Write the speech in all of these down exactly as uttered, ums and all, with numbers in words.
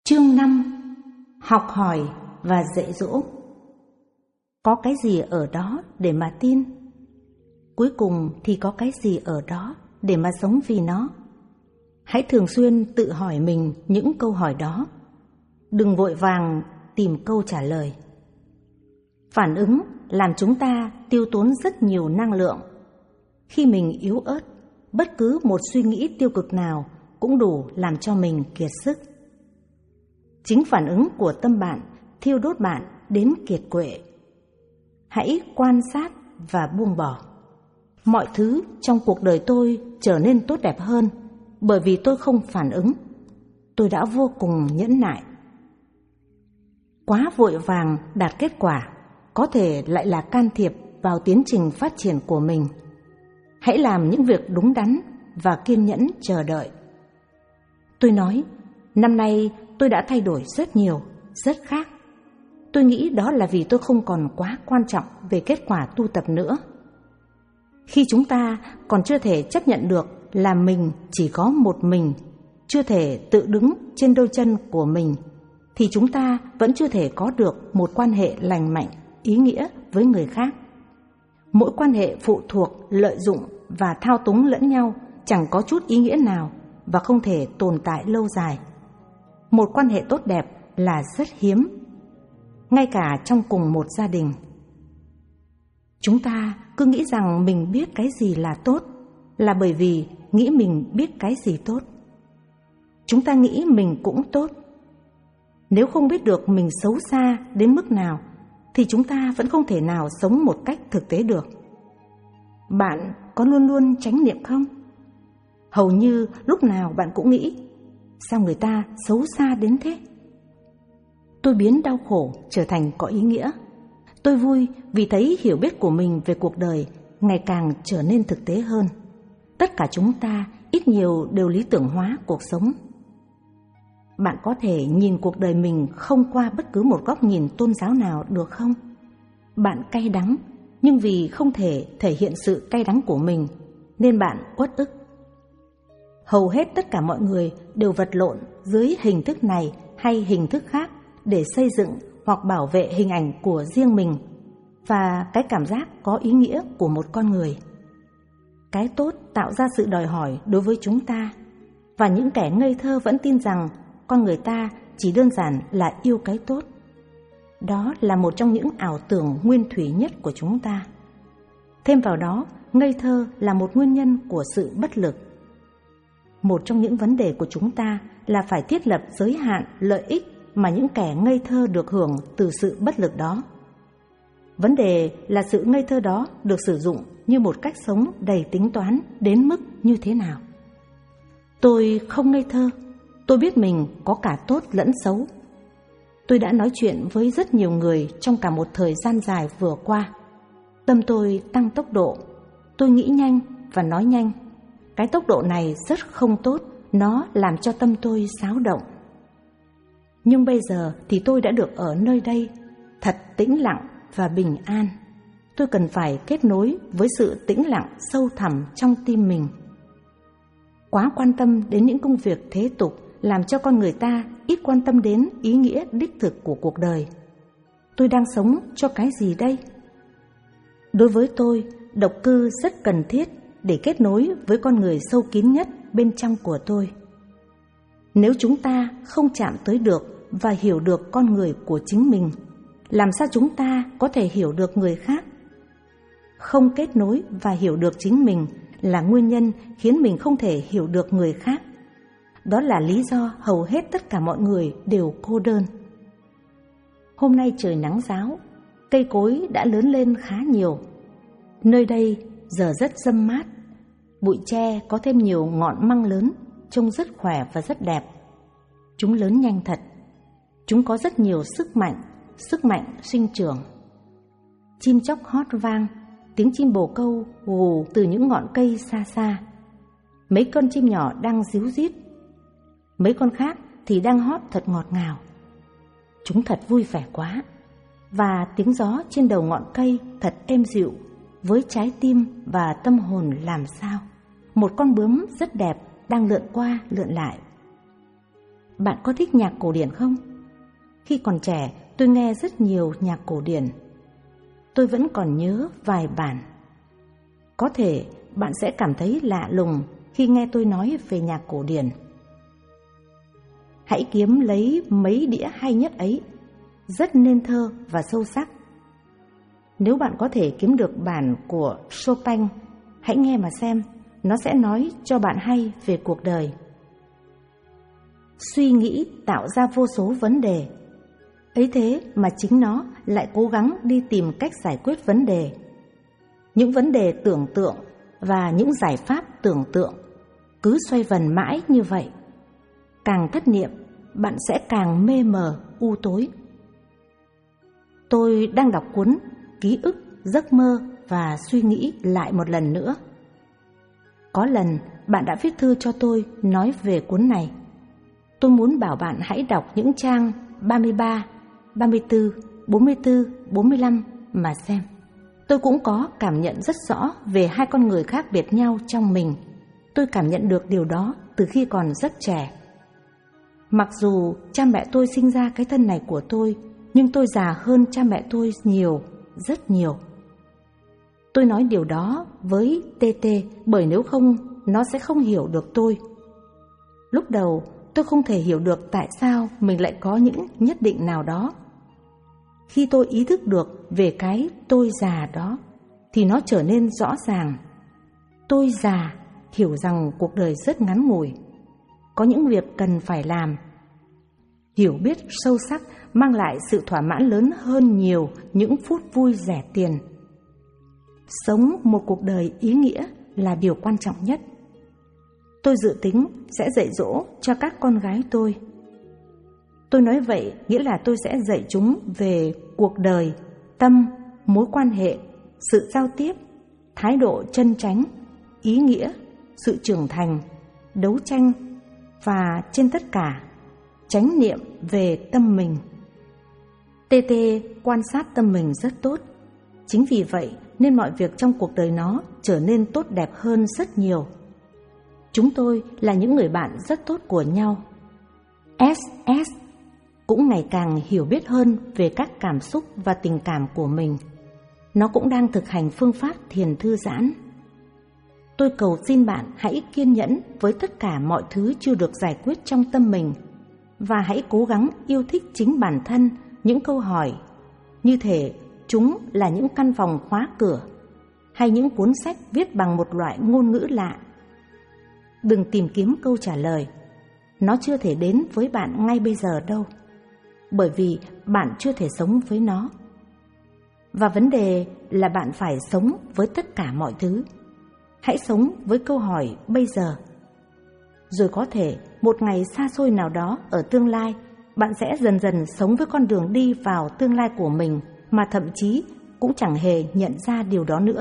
Chương năm. Học hỏi và dạy dỗ. Có cái gì ở đó để mà tin? Cuối cùng thì có cái gì ở đó để mà sống vì nó? Hãy thường xuyên tự hỏi mình những câu hỏi đó. Đừng vội vàng tìm câu trả lời. Phản ứng làm chúng ta tiêu tốn rất nhiều năng lượng. Khi mình yếu ớt, bất cứ một suy nghĩ tiêu cực nào cũng đủ làm cho mình kiệt sức. Chính phản ứng của tâm bạn thiêu đốt bạn đến kiệt quệ. Hãy quan sát và buông bỏ. Mọi thứ trong cuộc đời tôi trở nên tốt đẹp hơn bởi vì tôi không phản ứng. Tôi đã vô cùng nhẫn nại. Quá vội vàng đạt kết quả có thể lại là can thiệp vào tiến trình phát triển của mình. Hãy làm những việc đúng đắn và kiên nhẫn chờ đợi. Tôi nói, năm nay tôi đã thay đổi rất nhiều, rất khác. Tôi nghĩ đó là vì tôi không còn quá quan trọng về kết quả tu tập nữa. Khi chúng ta còn chưa thể chấp nhận được là mình chỉ có một mình, chưa thể tự đứng trên đôi chân của mình, thì chúng ta vẫn chưa thể có được một quan hệ lành mạnh, ý nghĩa với người khác. Mỗi quan hệ phụ thuộc, lợi dụng và thao túng lẫn nhau chẳng có chút ý nghĩa nào và không thể tồn tại lâu dài. Một quan hệ tốt đẹp là rất hiếm, ngay cả trong cùng một gia đình. Chúng ta cứ nghĩ rằng mình biết cái gì là tốt là bởi vì nghĩ mình biết cái gì tốt. Chúng ta nghĩ mình cũng tốt. Nếu không biết được mình xấu xa đến mức nào thì chúng ta vẫn không thể nào sống một cách thực tế được. Bạn có luôn luôn chánh niệm không? Hầu như lúc nào bạn cũng nghĩ, sao người ta xấu xa đến thế? Tôi biến đau khổ trở thành có ý nghĩa. Tôi vui vì thấy hiểu biết của mình về cuộc đời ngày càng trở nên thực tế hơn. Tất cả chúng ta ít nhiều đều lý tưởng hóa cuộc sống. Bạn có thể nhìn cuộc đời mình không qua bất cứ một góc nhìn tôn giáo nào được không? Bạn cay đắng, nhưng vì không thể thể hiện sự cay đắng của mình nên bạn uất ức. Hầu hết tất cả mọi người đều vật lộn dưới hình thức này hay hình thức khác để xây dựng hoặc bảo vệ hình ảnh của riêng mình và cái cảm giác có ý nghĩa của một con người. Cái tốt tạo ra sự đòi hỏi đối với chúng ta, và những kẻ ngây thơ vẫn tin rằng con người ta chỉ đơn giản là yêu cái tốt. Đó là một trong những ảo tưởng nguyên thủy nhất của chúng ta. Thêm vào đó, ngây thơ là một nguyên nhân của sự bất lực. Một trong những vấn đề của chúng ta là phải thiết lập giới hạn lợi ích mà những kẻ ngây thơ được hưởng từ sự bất lực đó. Vấn đề là sự ngây thơ đó được sử dụng như một cách sống đầy tính toán đến mức như thế nào. Tôi không ngây thơ, tôi biết mình có cả tốt lẫn xấu. Tôi đã nói chuyện với rất nhiều người trong cả một thời gian dài vừa qua. Tâm tôi tăng tốc độ, tôi nghĩ nhanh và nói nhanh. Cái tốc độ này rất không tốt, nó làm cho tâm tôi xáo động. Nhưng bây giờ thì tôi đã được ở nơi đây, thật tĩnh lặng và bình an. Tôi cần phải kết nối với sự tĩnh lặng sâu thẳm trong tim mình. Quá quan tâm đến những công việc thế tục làm cho con người ta ít quan tâm đến ý nghĩa đích thực của cuộc đời. Tôi đang sống cho cái gì đây? Đối với tôi, độc cư rất cần thiết để kết nối với con người sâu kín nhất bên trong của tôi. Nếu chúng ta không chạm tới được và hiểu được con người của chính mình, làm sao chúng ta có thể hiểu được người khác? Không kết nối và hiểu được chính mình là nguyên nhân khiến mình không thể hiểu được người khác. Đó là lý do hầu hết tất cả mọi người đều cô đơn. Hôm nay trời nắng ráo, cây cối đã lớn lên khá nhiều. Nơi đây giờ rất râm mát, bụi tre có thêm nhiều ngọn măng lớn, trông rất khỏe và rất đẹp. Chúng lớn nhanh thật. Chúng có rất nhiều sức mạnh, sức mạnh sinh trưởng. Chim chóc hót vang, tiếng chim bồ câu gù từ những ngọn cây xa xa. Mấy con chim nhỏ đang ríu rít, mấy con khác thì đang hót thật ngọt ngào. Chúng thật vui vẻ quá. Và tiếng gió trên đầu ngọn cây thật êm dịu, với trái tim và tâm hồn làm sao. Một con bướm rất đẹp đang lượn qua lượn lại. bạn có thích nhạc cổ điển không? Khi còn trẻ, tôi nghe rất nhiều nhạc cổ điển. Tôi vẫn còn nhớ vài bản. Có thể bạn sẽ cảm thấy lạ lùng khi nghe tôi nói về nhạc cổ điển. Hãy kiếm lấy mấy đĩa hay nhất ấy, rất nên thơ và sâu sắc. Nếu bạn có thể kiếm được bản của Chopin, hãy nghe mà xem, nó sẽ nói cho bạn hay về cuộc đời. Suy nghĩ tạo ra vô số vấn đề. Ấy thế mà chính nó lại cố gắng đi tìm cách giải quyết vấn đề. Những vấn đề tưởng tượng và những giải pháp tưởng tượng cứ xoay vần mãi như vậy. Càng thất niệm, bạn sẽ càng mê mờ, u tối. Tôi đang đọc cuốn Ký ức, giấc mơ và suy nghĩ lại một lần nữa. Có lần bạn đã viết thư cho tôi nói về cuốn này. Tôi muốn bảo bạn hãy đọc những trang ba mươi ba, ba mươi tư, bốn mươi tư, bốn mươi lăm mà xem. Tôi cũng có cảm nhận rất rõ về hai con người khác biệt nhau trong mình. Tôi cảm nhận được điều đó từ khi còn rất trẻ. Mặc dù cha mẹ tôi sinh ra cái thân này của tôi, nhưng tôi già hơn cha mẹ tôi nhiều, rất nhiều. Tôi nói điều đó với tê tê bởi nếu không, nó sẽ không hiểu được tôi. Lúc đầu, tôi không thể hiểu được tại sao mình lại có những nhất định nào đó. Khi tôi ý thức được về cái tôi già đó, thì nó trở nên rõ ràng. Tôi già hiểu rằng cuộc đời rất ngắn ngủi, có những việc cần phải làm. Hiểu biết sâu sắc mang lại sự thỏa mãn lớn hơn nhiều những phút vui rẻ tiền. Sống một cuộc đời ý nghĩa là điều quan trọng nhất. Tôi dự tính sẽ dạy dỗ cho các con gái tôi. Tôi nói vậy nghĩa là tôi sẽ dạy chúng về cuộc đời, tâm, mối quan hệ, sự giao tiếp, thái độ chân chánh, ý nghĩa, sự trưởng thành, đấu tranh và trên tất cả, chánh niệm về tâm mình. tê tê quan sát tâm mình rất tốt. Chính vì vậy nên mọi việc trong cuộc đời nó trở nên tốt đẹp hơn rất nhiều. Chúng tôi là những người bạn rất tốt của nhau. ét ét cũng ngày càng hiểu biết hơn về các cảm xúc và tình cảm của mình. Nó cũng đang thực hành phương pháp thiền thư giãn. Tôi cầu xin bạn hãy kiên nhẫn với tất cả mọi thứ chưa được giải quyết trong tâm mình và hãy cố gắng yêu thích chính bản thân những câu hỏi như thể chúng là những căn phòng khóa cửa hay những cuốn sách viết bằng một loại ngôn ngữ lạ. Đừng tìm kiếm câu trả lời. Nó chưa thể đến với bạn ngay bây giờ đâu, bởi vì bạn chưa thể sống với nó. Và vấn đề là bạn phải sống với tất cả mọi thứ. Hãy sống với câu hỏi bây giờ. Rồi có thể một ngày xa xôi nào đó ở tương lai, bạn sẽ dần dần sống với con đường đi vào tương lai của mình mà thậm chí cũng chẳng hề nhận ra điều đó nữa.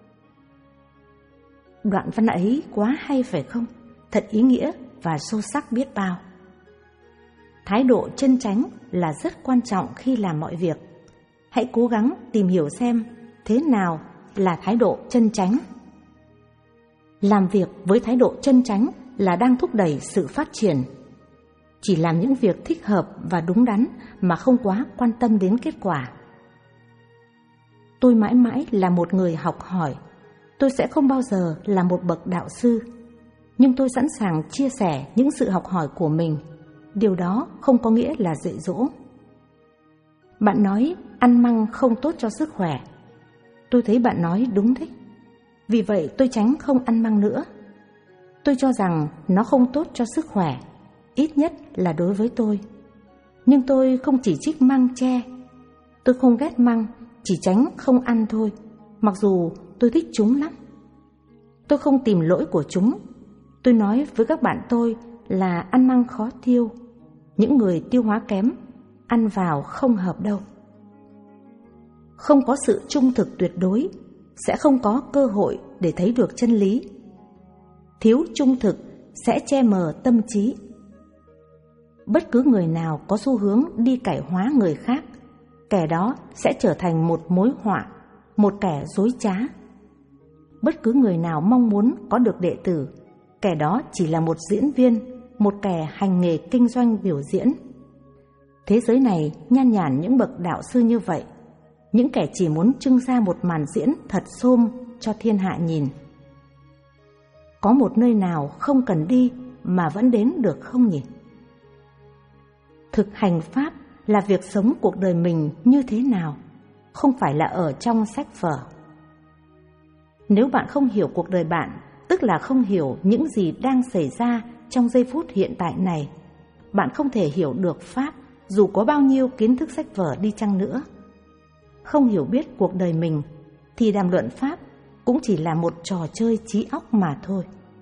Đoạn văn ấy quá hay phải không? Thật ý nghĩa và sâu sắc biết bao. Thái độ chân chánh là rất quan trọng khi làm mọi việc. Hãy cố gắng tìm hiểu xem thế nào là thái độ chân chánh. Làm việc với thái độ chân chánh là đang thúc đẩy sự phát triển. Chỉ làm những việc thích hợp và đúng đắn mà không quá quan tâm đến kết quả. Tôi mãi mãi là một người học hỏi. Tôi sẽ không bao giờ là một bậc đạo sư, nhưng tôi sẵn sàng chia sẻ những sự học hỏi của mình. Điều đó không có nghĩa là dạy dỗ. Bạn nói ăn măng không tốt cho sức khỏe. Tôi thấy bạn nói đúng đấy. Vì vậy tôi tránh không ăn măng nữa. Tôi cho rằng nó không tốt cho sức khỏe, ít nhất là đối với tôi. Nhưng tôi không chỉ trích măng tre. Tôi không ghét măng, chỉ tránh không ăn thôi, mặc dù tôi thích chúng lắm. Tôi không tìm lỗi của chúng. Tôi nói với các bạn tôi là ăn măng khó tiêu. Những người tiêu hóa kém, ăn vào không hợp đâu. Không có sự trung thực tuyệt đối, sẽ không có cơ hội để thấy được chân lý. Thiếu trung thực sẽ che mờ tâm trí. Bất cứ người nào có xu hướng đi cải hóa người khác, kẻ đó sẽ trở thành một mối họa, một kẻ dối trá. Bất cứ người nào mong muốn có được đệ tử, kẻ đó chỉ là một diễn viên, một kẻ hành nghề kinh doanh biểu diễn. Thế giới này nhan nhản những bậc đạo sư như vậy, những kẻ chỉ muốn trưng ra một màn diễn thật xôm cho thiên hạ nhìn. Có một nơi nào không cần đi mà vẫn đến được không nhỉ? Thực hành Pháp là việc sống cuộc đời mình như thế nào, không phải là ở trong sách vở. Nếu bạn không hiểu cuộc đời bạn, tức là không hiểu những gì đang xảy ra trong giây phút hiện tại này. Bạn không thể hiểu được Pháp dù có bao nhiêu kiến thức sách vở đi chăng nữa. Không hiểu biết cuộc đời mình thì đàm luận Pháp cũng chỉ là một trò chơi trí óc mà thôi.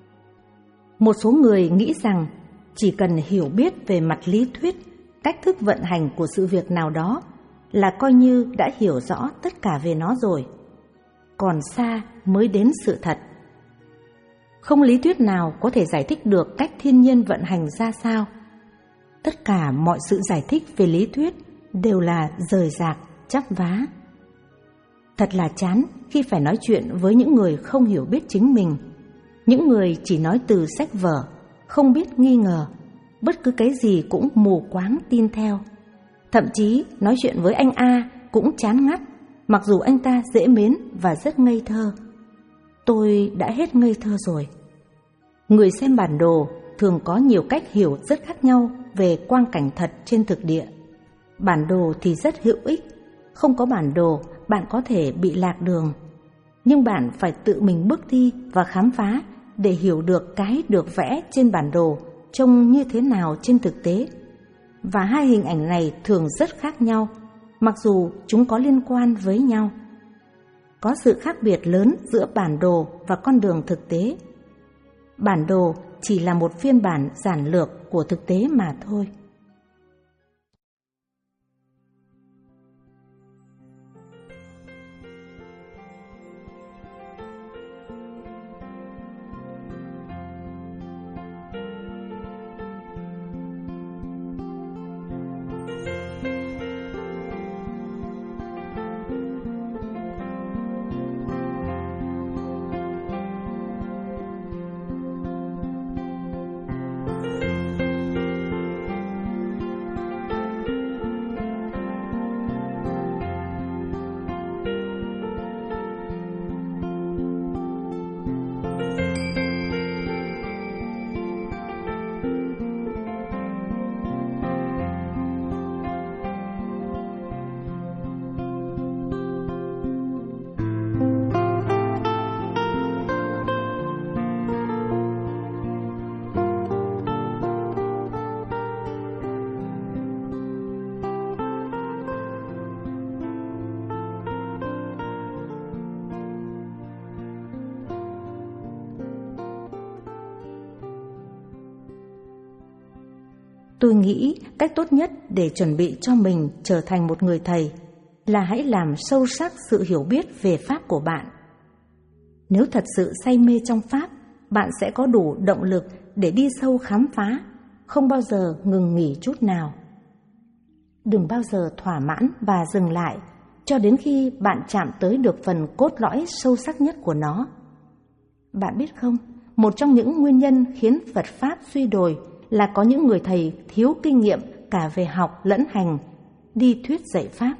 Một số người nghĩ rằng chỉ cần hiểu biết về mặt lý thuyết, cách thức vận hành của sự việc nào đó là coi như đã hiểu rõ tất cả về nó rồi. Còn xa mới đến sự thật. Không lý thuyết nào có thể giải thích được cách thiên nhiên vận hành ra sao. Tất cả mọi sự giải thích về lý thuyết đều là rời rạc, chắp vá. Thật là chán khi phải nói chuyện với những người không hiểu biết chính mình, những người chỉ nói từ sách vở, không biết nghi ngờ, bất cứ cái gì cũng mù quáng tin theo. Thậm chí nói chuyện với anh A cũng chán ngắt, mặc dù anh ta dễ mến và rất ngây thơ. Tôi đã hết ngây thơ rồi. Người xem bản đồ thường có nhiều cách hiểu rất khác nhau về quang cảnh thật trên thực địa. Bản đồ thì rất hữu ích. Không có bản đồ, bạn có thể bị lạc đường. Nhưng bạn phải tự mình bước đi và khám phá để hiểu được cái được vẽ trên bản đồ trông như thế nào trên thực tế. Và hai hình ảnh này thường rất khác nhau, mặc dù chúng có liên quan với nhau. Có sự khác biệt lớn giữa bản đồ và con đường thực tế. Bản đồ chỉ là một phiên bản giản lược của thực tế mà thôi. Tôi nghĩ cách tốt nhất để chuẩn bị cho mình trở thành một người thầy là hãy làm sâu sắc sự hiểu biết về Pháp của bạn. Nếu thật sự say mê trong Pháp, bạn sẽ có đủ động lực để đi sâu khám phá, không bao giờ ngừng nghỉ chút nào. Đừng bao giờ thỏa mãn và dừng lại cho đến khi bạn chạm tới được phần cốt lõi sâu sắc nhất của nó. Bạn biết không, một trong những nguyên nhân khiến Phật Pháp suy đồi là có những người thầy thiếu kinh nghiệm cả về học lẫn hành, đi thuyết dạy Pháp.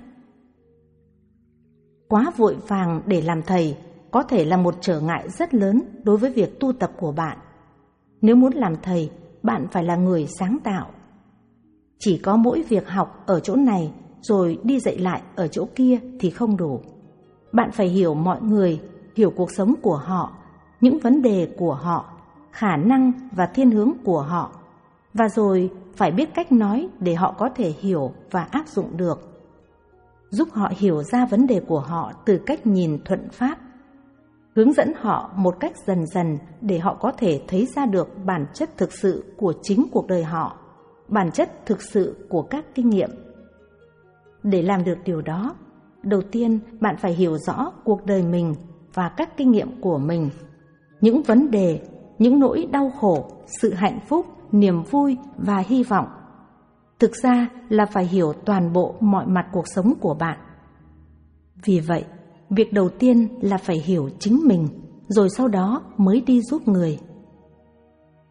Quá vội vàng để làm thầy có thể là một trở ngại rất lớn đối với việc tu tập của bạn. Nếu muốn làm thầy, bạn phải là người sáng tạo. Chỉ có mỗi việc học ở chỗ này rồi đi dạy lại ở chỗ kia thì không đủ. Bạn phải hiểu mọi người, hiểu cuộc sống của họ, những vấn đề của họ, khả năng và thiên hướng của họ, và rồi phải biết cách nói để họ có thể hiểu và áp dụng được. Giúp họ hiểu ra vấn đề của họ từ cách nhìn thuận pháp. Hướng dẫn họ một cách dần dần để họ có thể thấy ra được bản chất thực sự của chính cuộc đời họ, bản chất thực sự của các kinh nghiệm. Để làm được điều đó, đầu tiên bạn phải hiểu rõ cuộc đời mình và các kinh nghiệm của mình, những vấn đề, những nỗi đau khổ, sự hạnh phúc, niềm vui và hy vọng. Thực ra là phải hiểu toàn bộ mọi mặt cuộc sống của bạn. Vì vậy, việc đầu tiên là phải hiểu chính mình, rồi sau đó mới đi giúp người.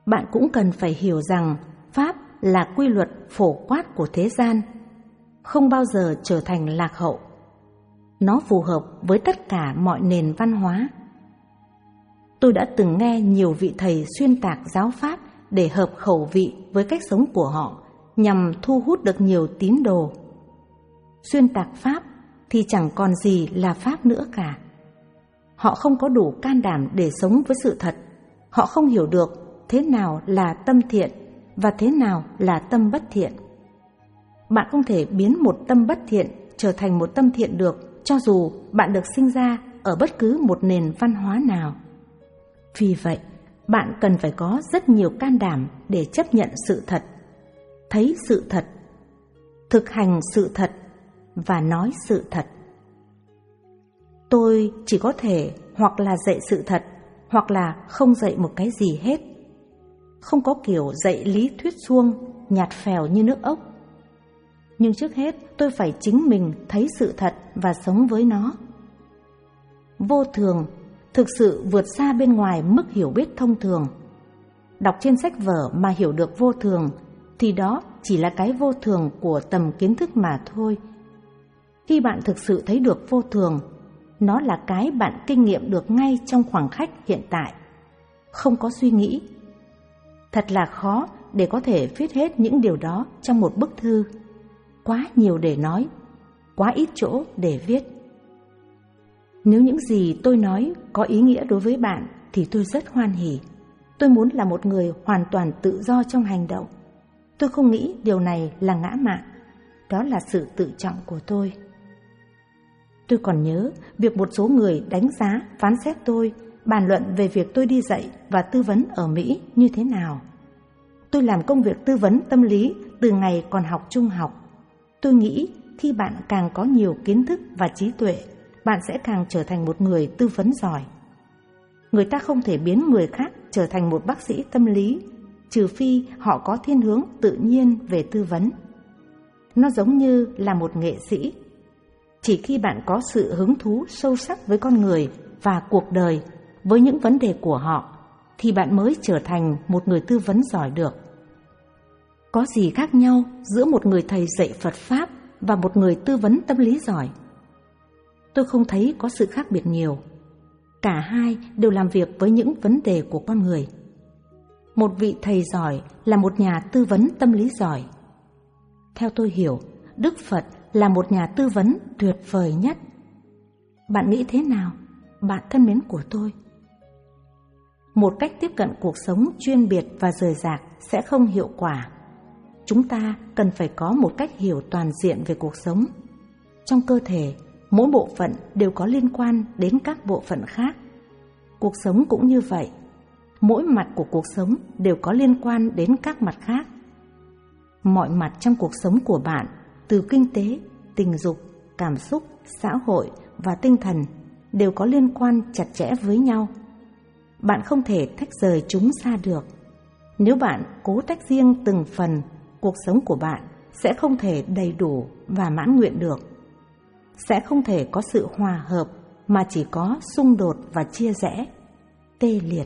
Bạn cũng cần phải hiểu rằng Pháp là quy luật phổ quát của thế gian, không bao giờ trở thành lạc hậu. Nó phù hợp với tất cả mọi nền văn hóa. Tôi đã từng nghe nhiều vị thầy xuyên tạc giáo Pháp để hợp khẩu vị với cách sống của họ, nhằm thu hút được nhiều tín đồ. Xuyên tạc Pháp thì chẳng còn gì là Pháp nữa cả. Họ không có đủ can đảm để sống với sự thật. Họ không hiểu được thế nào là tâm thiện và thế nào là tâm bất thiện. Bạn không thể biến một tâm bất thiện trở thành một tâm thiện được, cho dù bạn được sinh ra ở bất cứ một nền văn hóa nào. Vì vậy, bạn cần phải có rất nhiều can đảm để chấp nhận sự thật, thấy sự thật, thực hành sự thật và nói sự thật. Tôi chỉ có thể hoặc là dạy sự thật, hoặc là không dạy một cái gì hết. Không có kiểu dạy lý thuyết suông, nhạt phèo như nước ốc. Nhưng trước hết tôi phải chính mình thấy sự thật và sống với nó. Vô thường thực sự vượt xa bên ngoài mức hiểu biết thông thường. Đọc trên sách vở mà hiểu được vô thường thì đó chỉ là cái vô thường của tầm kiến thức mà thôi. Khi bạn thực sự thấy được vô thường, nó là cái bạn kinh nghiệm được ngay trong khoảng khắc hiện tại, không có suy nghĩ. Thật là khó để có thể viết hết những điều đó trong một bức thư. Quá nhiều để nói, quá ít chỗ để viết. Nếu những gì tôi nói có ý nghĩa đối với bạn thì tôi rất hoan hỉ. Tôi muốn là một người hoàn toàn tự do trong hành động. Tôi không nghĩ điều này là ngã mạn. Đó là sự tự trọng của tôi. Tôi còn nhớ việc một số người đánh giá, phán xét tôi, bàn luận về việc tôi đi dạy và tư vấn ở Mỹ như thế nào. Tôi làm công việc tư vấn tâm lý từ ngày còn học trung học. Tôi nghĩ khi bạn càng có nhiều kiến thức và trí tuệ, bạn sẽ càng trở thành một người tư vấn giỏi. Người ta không thể biến người khác trở thành một bác sĩ tâm lý, trừ phi họ có thiên hướng tự nhiên về tư vấn. Nó giống như là một nghệ sĩ. Chỉ khi bạn có sự hứng thú sâu sắc với con người và cuộc đời, với những vấn đề của họ, thì bạn mới trở thành một người tư vấn giỏi được. Có gì khác nhau giữa một người thầy dạy Phật Pháp và một người tư vấn tâm lý giỏi? Tôi không thấy có sự khác biệt nhiều. Cả hai đều làm việc với những vấn đề của con người. Một vị thầy giỏi là một nhà tư vấn tâm lý giỏi. Theo tôi hiểu, Đức Phật là một nhà tư vấn tuyệt vời nhất. Bạn nghĩ thế nào, bạn thân mến của tôi? Một cách tiếp cận cuộc sống chuyên biệt và rời rạc sẽ không hiệu quả. Chúng ta cần phải có một cách hiểu toàn diện về cuộc sống. Trong cơ thể, mỗi bộ phận đều có liên quan đến các bộ phận khác. Cuộc sống cũng như vậy. Mỗi mặt của cuộc sống đều có liên quan đến các mặt khác. Mọi mặt trong cuộc sống của bạn, từ kinh tế, tình dục, cảm xúc, xã hội và tinh thần, đều có liên quan chặt chẽ với nhau. Bạn không thể tách rời chúng ra được. Nếu bạn cố tách riêng từng phần, cuộc sống của bạn sẽ không thể đầy đủ và mãn nguyện được. Sẽ không thể có sự hòa hợp mà chỉ có xung đột và chia rẽ, tê liệt.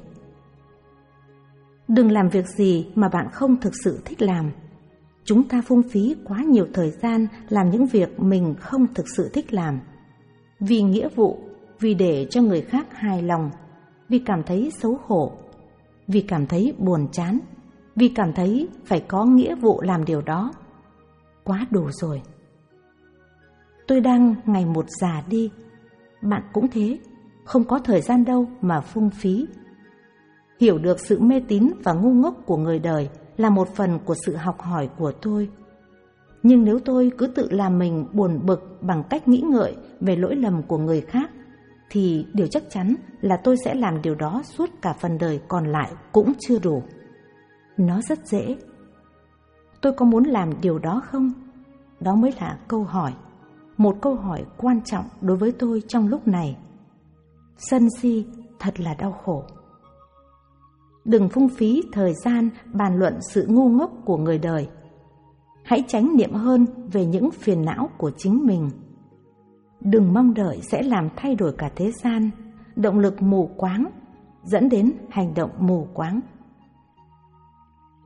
Đừng làm việc gì mà bạn không thực sự thích làm. Chúng ta phung phí quá nhiều thời gian làm những việc mình không thực sự thích làm. Vì nghĩa vụ, vì để cho người khác hài lòng, vì cảm thấy xấu hổ, vì cảm thấy buồn chán, vì cảm thấy phải có nghĩa vụ làm điều đó. Quá đủ rồi. Tôi đang ngày một già đi. Bạn cũng thế, không có thời gian đâu mà phung phí. Hiểu được sự mê tín và ngu ngốc của người đời là một phần của sự học hỏi của tôi. Nhưng nếu tôi cứ tự làm mình buồn bực bằng cách nghĩ ngợi về lỗi lầm của người khác, thì điều chắc chắn là tôi sẽ làm điều đó suốt cả phần đời còn lại cũng chưa đủ. Nó rất dễ. Tôi có muốn làm điều đó không? Đó mới là câu hỏi. Một câu hỏi quan trọng đối với tôi trong lúc này. Sân si thật là đau khổ. Đừng phung phí thời gian bàn luận sự ngu ngốc của người đời. Hãy tránh niệm hơn về những phiền não của chính mình. Đừng mong đợi sẽ làm thay đổi cả thế gian, động lực mù quáng, dẫn đến hành động mù quáng.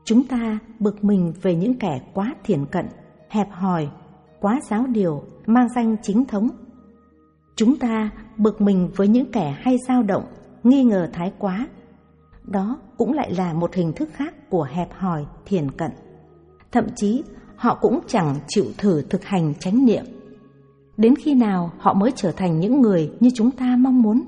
Chúng ta bực mình về những kẻ quá thiển cận, hẹp hòi, quá giáo điều, mang danh chính thống. Chúng ta bực mình với những kẻ hay dao động, nghi ngờ thái quá. Đó cũng lại là một hình thức khác của hẹp hòi, thiển cận. Thậm chí họ cũng chẳng chịu thử thực hành chánh niệm. Đến khi nào họ mới trở thành những người như chúng ta mong muốn?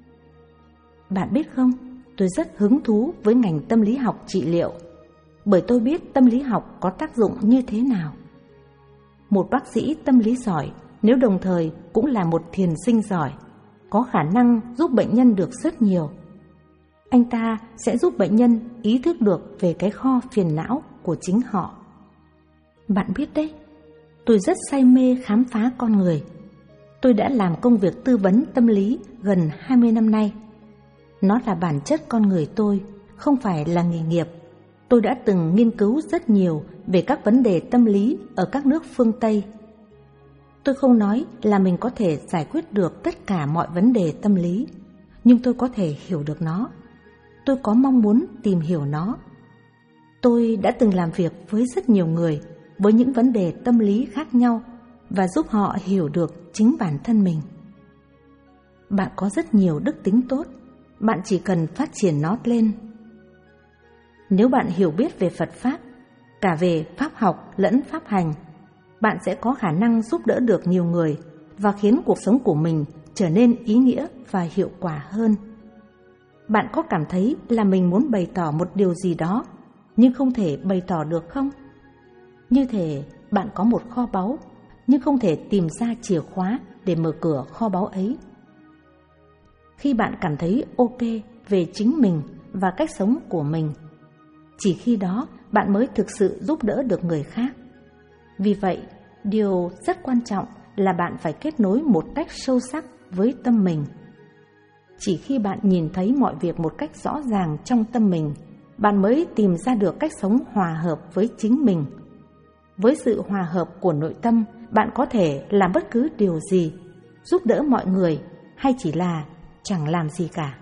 Bạn biết không, tôi rất hứng thú với ngành tâm lý học trị liệu, bởi tôi biết tâm lý học có tác dụng như thế nào. Một bác sĩ tâm lý giỏi, nếu đồng thời cũng là một thiền sinh giỏi, có khả năng giúp bệnh nhân được rất nhiều. Anh ta sẽ giúp bệnh nhân ý thức được về cái kho phiền não của chính họ. Bạn biết đấy, tôi rất say mê khám phá con người. Tôi đã làm công việc tư vấn tâm lý gần hai mươi năm nay. Nó là bản chất con người tôi, không phải là nghề nghiệp. Tôi đã từng nghiên cứu rất nhiều về các vấn đề tâm lý ở các nước phương Tây. Tôi không nói là mình có thể giải quyết được tất cả mọi vấn đề tâm lý, nhưng tôi có thể hiểu được nó. Tôi có mong muốn tìm hiểu nó. Tôi đã từng làm việc với rất nhiều người với những vấn đề tâm lý khác nhau và giúp họ hiểu được chính bản thân mình. Bạn có rất nhiều đức tính tốt, bạn chỉ cần phát triển nó lên. Nếu bạn hiểu biết về Phật Pháp, cả về Pháp học lẫn Pháp hành, bạn sẽ có khả năng giúp đỡ được nhiều người và khiến cuộc sống của mình trở nên ý nghĩa và hiệu quả hơn. Bạn có cảm thấy là mình muốn bày tỏ một điều gì đó nhưng không thể bày tỏ được không? Như thể bạn có một kho báu nhưng không thể tìm ra chìa khóa để mở cửa kho báu ấy. Khi bạn cảm thấy ok về chính mình và cách sống của mình, chỉ khi đó bạn mới thực sự giúp đỡ được người khác. Vì vậy, điều rất quan trọng là bạn phải kết nối một cách sâu sắc với tâm mình. Chỉ khi bạn nhìn thấy mọi việc một cách rõ ràng trong tâm mình, bạn mới tìm ra được cách sống hòa hợp với chính mình. Với sự hòa hợp của nội tâm, bạn có thể làm bất cứ điều gì, giúp đỡ mọi người hay chỉ là chẳng làm gì cả.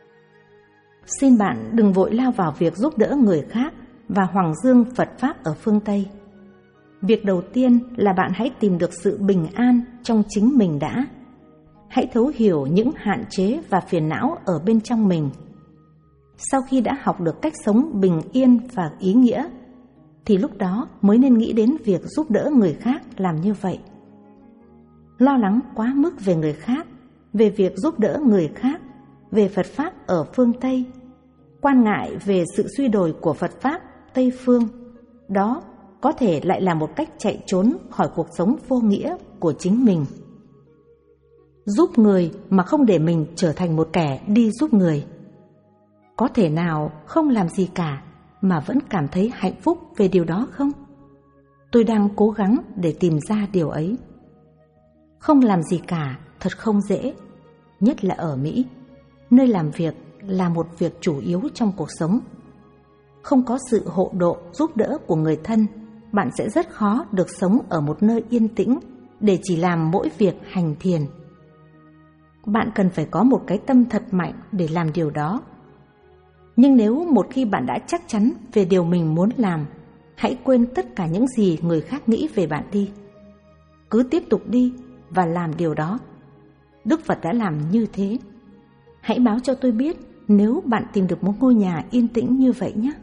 Xin bạn đừng vội lao vào việc giúp đỡ người khác và hoằng dương Phật Pháp ở phương Tây. Việc đầu tiên là bạn hãy tìm được sự bình an trong chính mình đã. Hãy thấu hiểu những hạn chế và phiền não ở bên trong mình. Sau khi đã học được cách sống bình yên và ý nghĩa, thì lúc đó mới nên nghĩ đến việc giúp đỡ người khác làm như vậy. Lo lắng quá mức về người khác, về việc giúp đỡ người khác, về Phật Pháp ở phương Tây, quan ngại về sự suy đồi của Phật Pháp Tây phương, đó có thể lại là một cách chạy trốn khỏi cuộc sống vô nghĩa của chính mình. Giúp người mà không để mình trở thành một kẻ đi giúp người. Có thể nào không làm gì cả mà vẫn cảm thấy hạnh phúc về điều đó không? Tôi đang cố gắng để tìm ra điều ấy. Không làm gì cả thật không dễ, nhất là ở Mỹ, nơi làm việc là một việc chủ yếu trong cuộc sống. Không có sự hộ độ giúp đỡ của người thân, bạn sẽ rất khó được sống ở một nơi yên tĩnh để chỉ làm mỗi việc hành thiền. Bạn cần phải có một cái tâm thật mạnh để làm điều đó. Nhưng nếu một khi bạn đã chắc chắn về điều mình muốn làm, hãy quên tất cả những gì người khác nghĩ về bạn đi. Cứ tiếp tục đi và làm điều đó. Đức Phật đã làm như thế. Hãy báo cho tôi biết nếu bạn tìm được một ngôi nhà yên tĩnh như vậy nhé.